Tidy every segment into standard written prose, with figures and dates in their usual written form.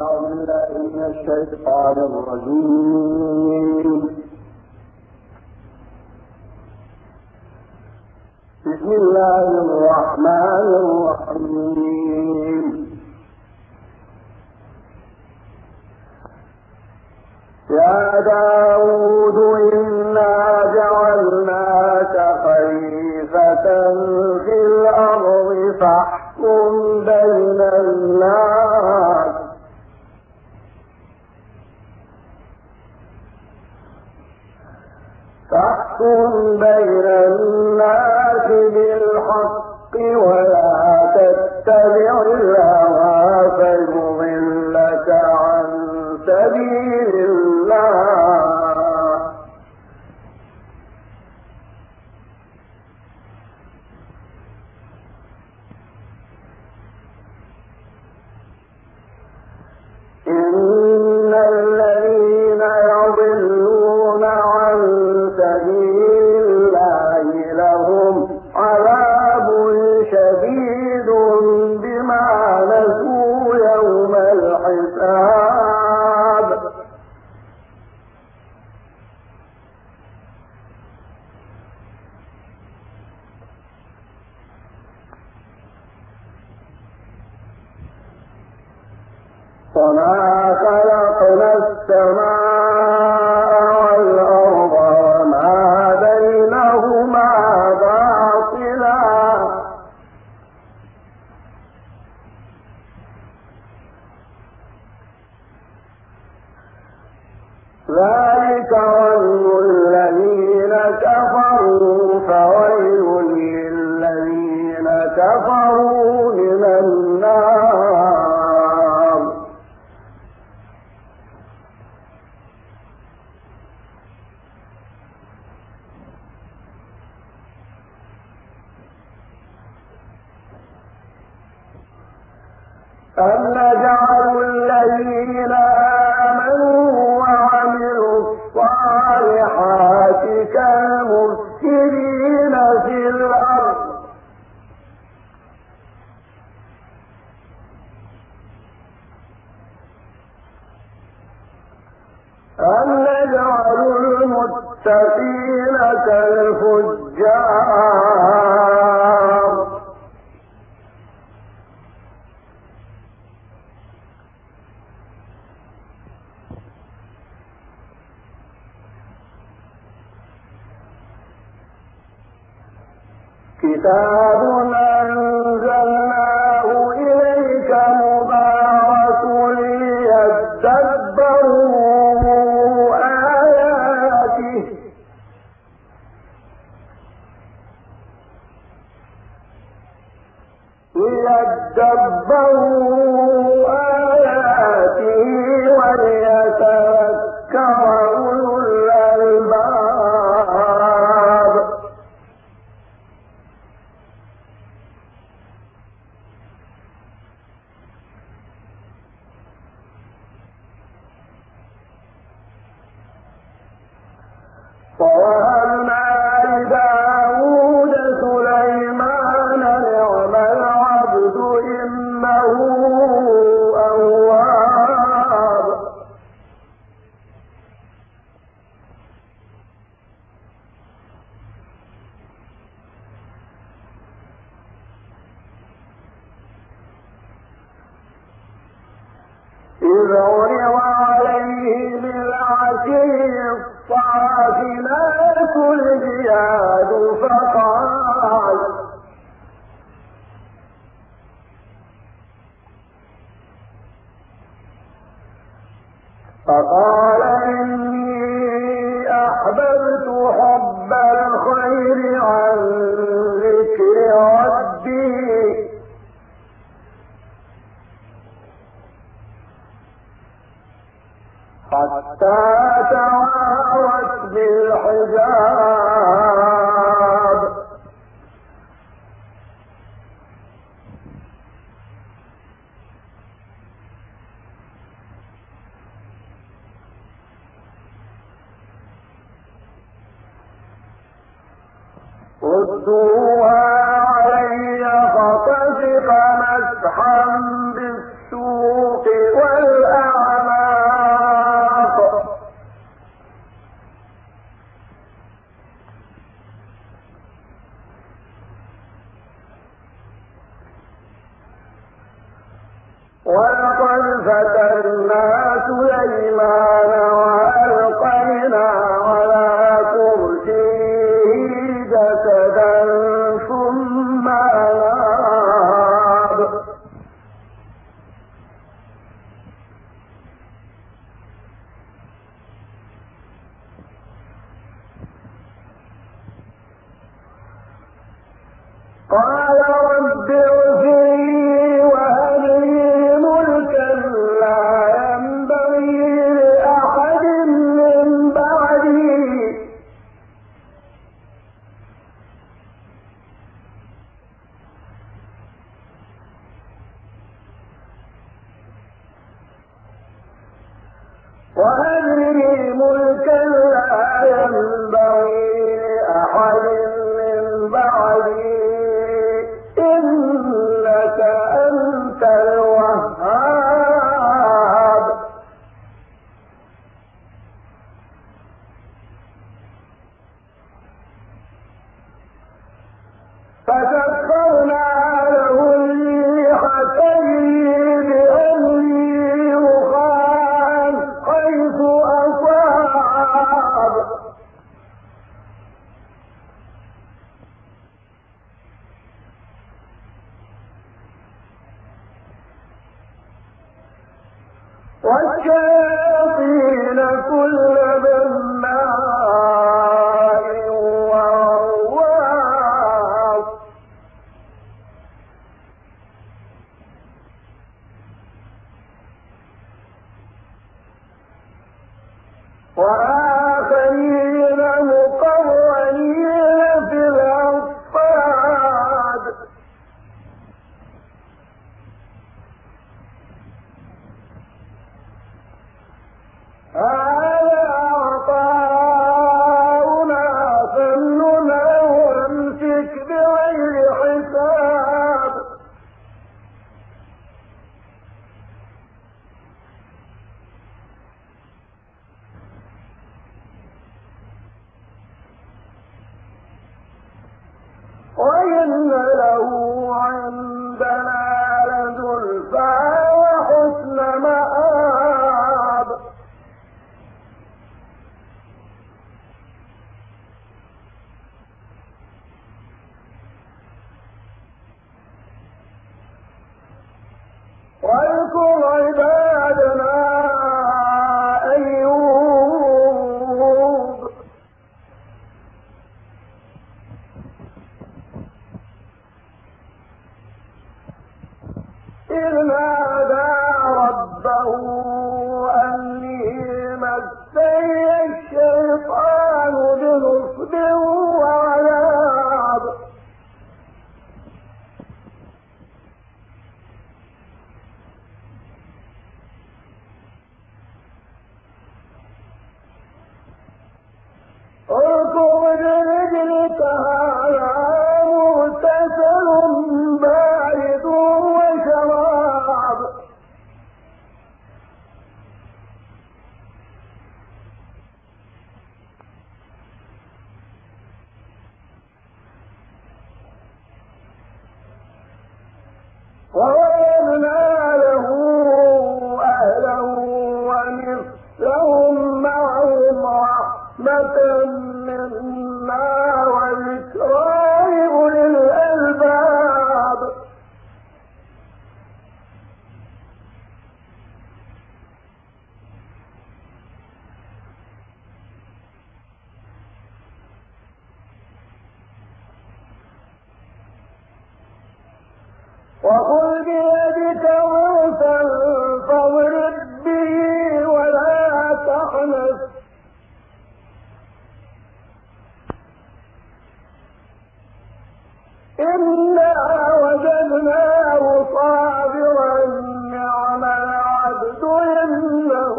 أعوذ بالله من الشيطان الرجيم. بسم الله الرحمن الرحيم. يا داود إنا جعلناك خليفة في الأرض فاحكم بين الناس بالحق ولا تتبع الهوى فيضلك عن سبيل الله. إن الذين يضلون عن سبيل الله لهم عذاب شديد بما نسوا يوم الحساب. وما خلقنا السماء والأرض وما بينهما باطلا ذلك ظن الذين كفروا فويل للذين كفروا من النار. أم نجعل الذين آمنوا وعملوا الصالحات كالمفسدين في الأرض أم نجعل المتقين كالفجار كتاب أنزلناه إليك مبارك ليدبروا آياته وليتذكر أولو الألباب. ووهبنا لداود سليمان نعم العبد إنه أواب. إذ عرض عليه بالعشي الصافنات الجياد فقال إني أحببت حب الخير عن ذكر ربي حتى توارت بالحجاب. ردوها علي فطفق مسحا بالسوق والأعناق قد فتنا سليمان وألقينا على كرسيه جسدا ثم أناب قال رب اغفرني وهب لي ملكا لا ينبغي لأحد من بعدي وهب لي ملكا لا ينبغي لأحد من بعدي إنك أنت الوهاب فسخرنا له الريح تجري بأمره رخاء حيث أصاب والشياطين كل بناء وغواص وآخرين مقرنين في الأصفاد هذا عطاؤنا فامنن أو امسك بغير حساب وإن له عندنا لزلفى وحسن مآب واذكر عبادنا أيوب إذ نادى ربه أني مسني الشيطان بنصب وعذاب اركض برجلك هذا مغتسل بارد وشراب ووهبنا له أهله ومثلهم معهم رحمة منا وذكرى لأولي الألباب وخذ بيدك ضغثا فاضرب به ولا تحنث إنا وجدناه صابرا نعم العبد إنه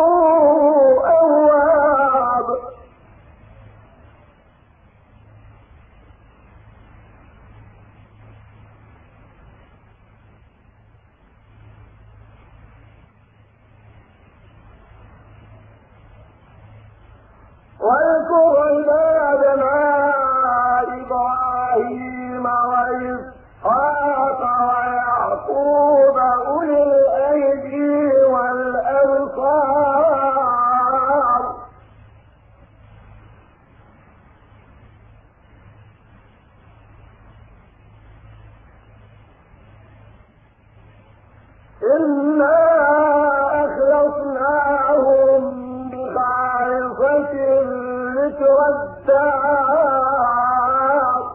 أواب واذكر عبادنا إبراهيم وإسحاق ويعقوب أولي الأيدي النار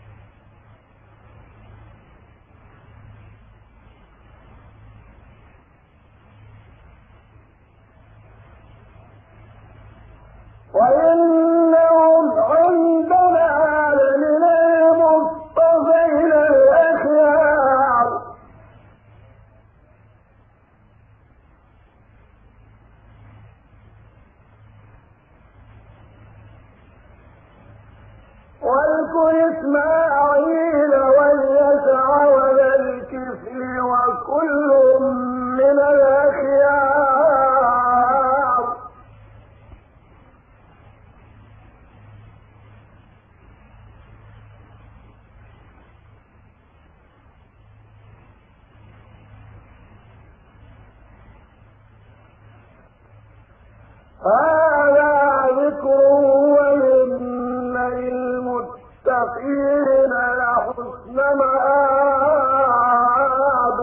وإنهم عندنا لمن المصطفين الأخيار واذكر إسماعيل واليسع وذا الكفل وكل من الأخيار هذا ذكر وإن للمتقين لحسن مآب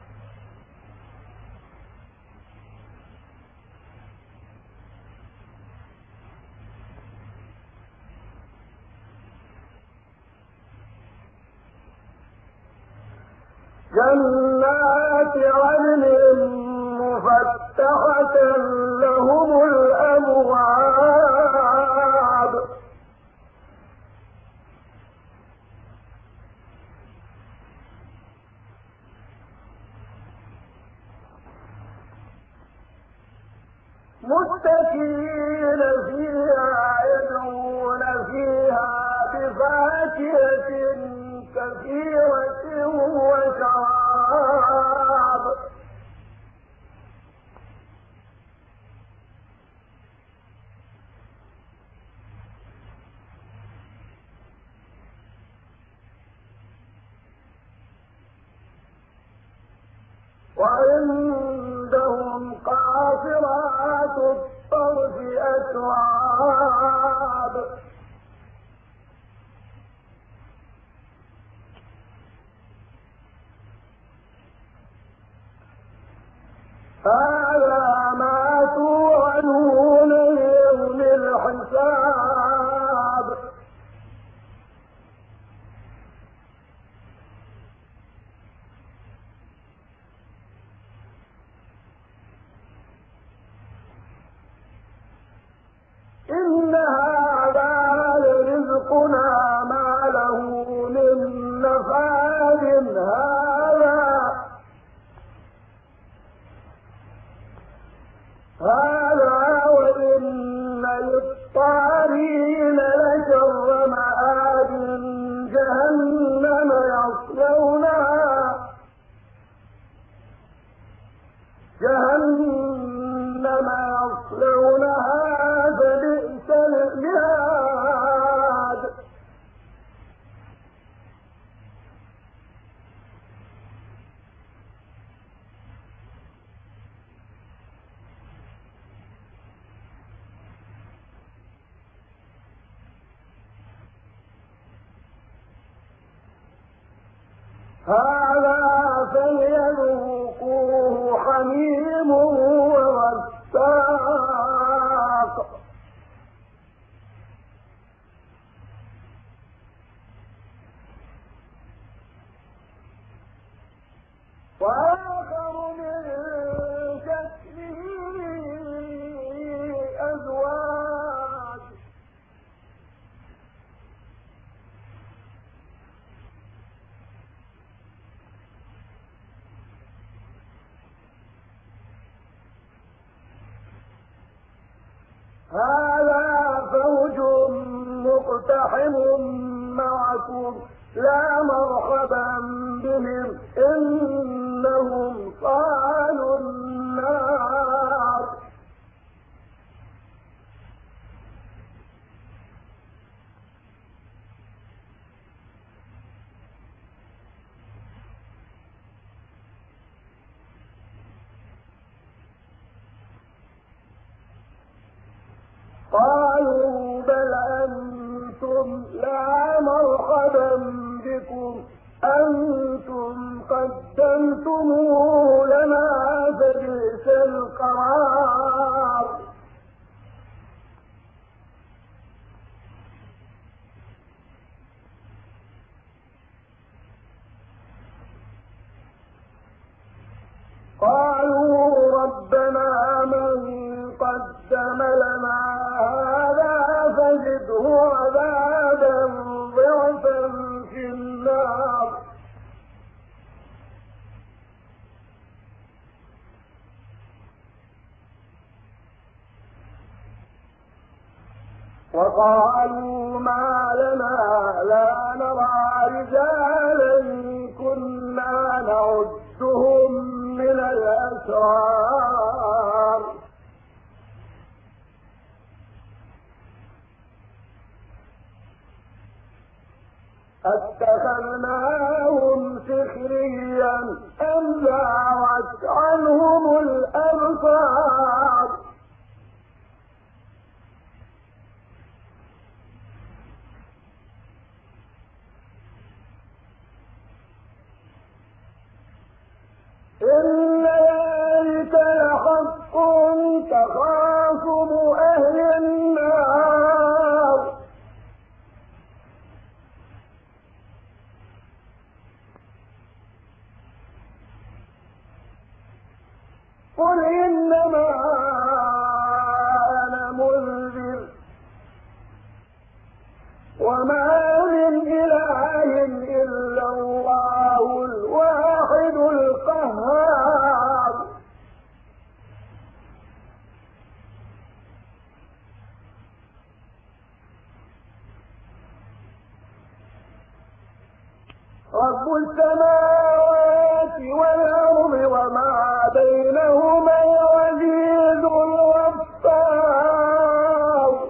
جنات عدن مفتحة لهم الأبواب متكئين فيها يدعون فيها بفاكهة كثيرة وشراب وعندهم قاصرات الطرف أتراب هذا ما توعدون ليوم الحساب إن هذا لرزقنا ما له من نفاد هذا وإن للطاغين لشر مآب جهنم يصلونها فبئس المهاد هذا فليذوقوه حميم وغساق وآخر من شكله أزواج هذا فوج مقتحم معكم لا مرحبا بهم إنهم صالوا النار قالوا بل أنتم لا مرحبا بكم أنتم قدمتموه لنا فبئس القرار وقالوا ما لنا لا نرى رجالا كنا نعدهم من الأشرار أتخذناهم سخريا أم زاغت عنهم الأبصار إن ذلك لحق تخاصم أهل النار قل إنما أنا منذر وما من إله إلا الله الواحد القهار رب السماوات والأرض وما بينهما العزيز الغفار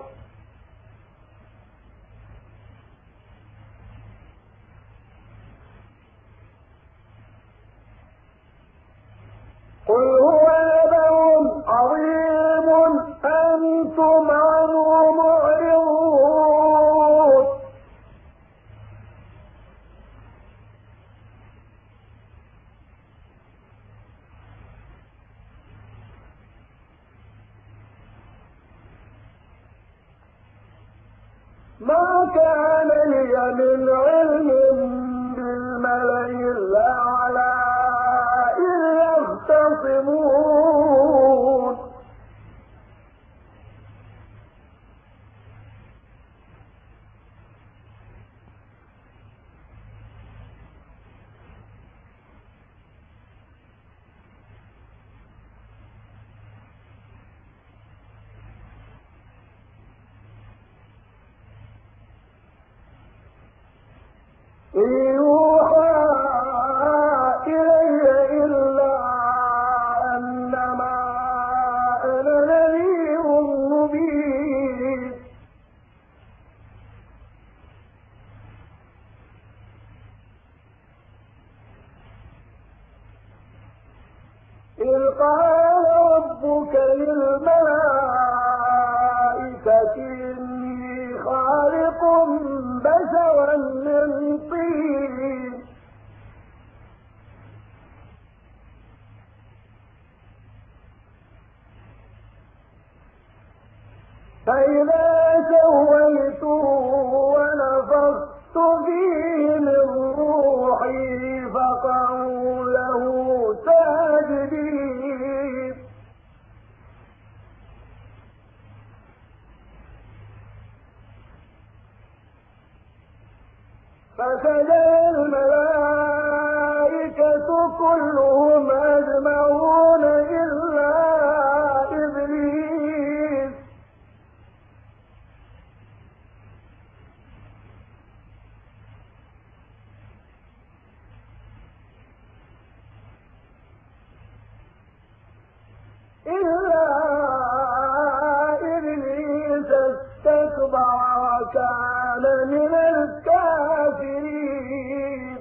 قل هو نبأ عظيم أنتم عنه معرضون ما كان لي من علم بالملأ الأعلى إذ يختصمون إن يوحى إلي إلا أنما أنا نذير مبين إذ قال ربك للملائكة إني خالق بشرا من طين فإذا سويته ونفخت فيه من روحي فقعوا له ساجدين فسجد الملائكة كلهم أجمعون إلا إبليس استكبر وكان من الكافرين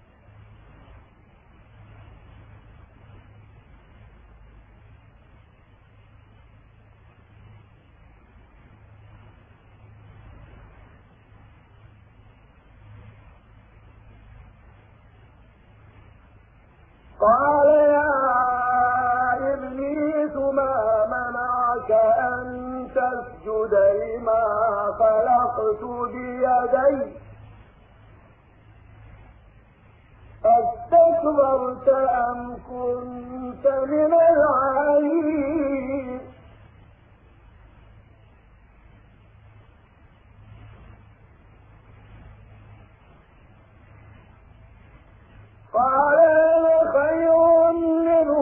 قال يا إبليس ما منعك أن تسجد لما خلقت بيدي أستكبرت أم كنت من العالين قال أنا خير منه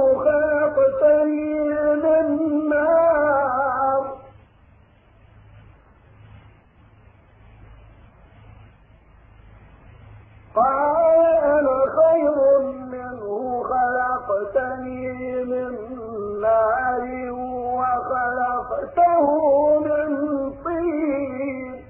خلقتني من نار تأته من طين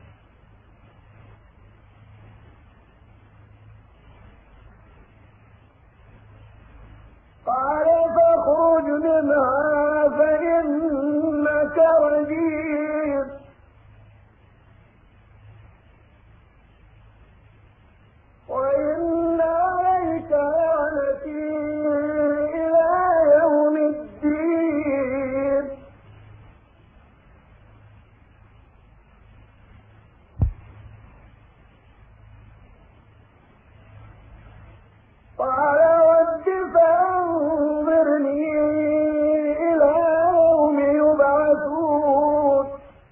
قال فاخرج منها فإنك رجيم وإن عليك لعنتي إلى يوم الدين قال رب فأنظرني إلى يوم يبعثون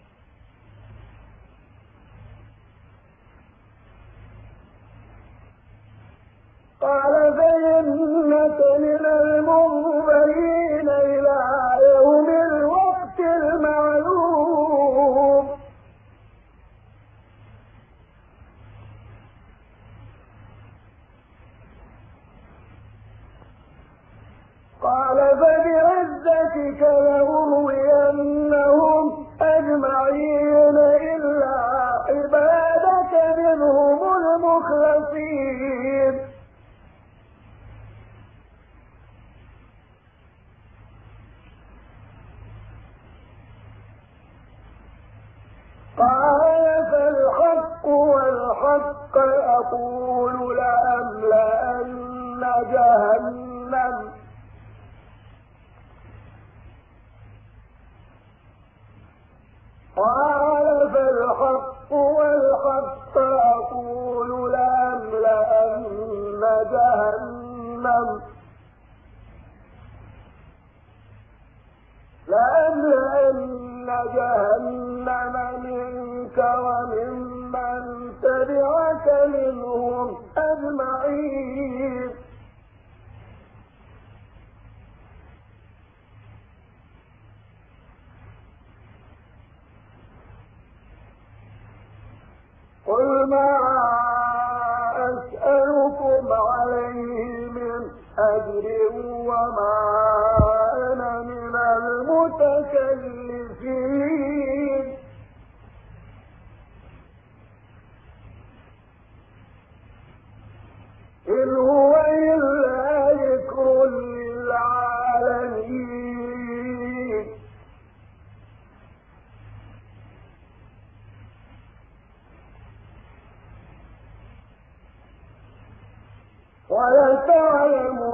قال فإنك من المنظرين إلى يوم الوقت المعلوم قال فبعزتك لأغوينهم أجمعين إلا عبادك منهم المخلصين قال فالحق والحق أقول لأملأن جهنم قال فالحق والحق أقول لأملأن جهنم منك وممن تبعك منهم أجمعين قل ما أسألكم عليه من أجر وما أنا من المتكلفين إن هو إلا ذكر للعالمين ولتعلمن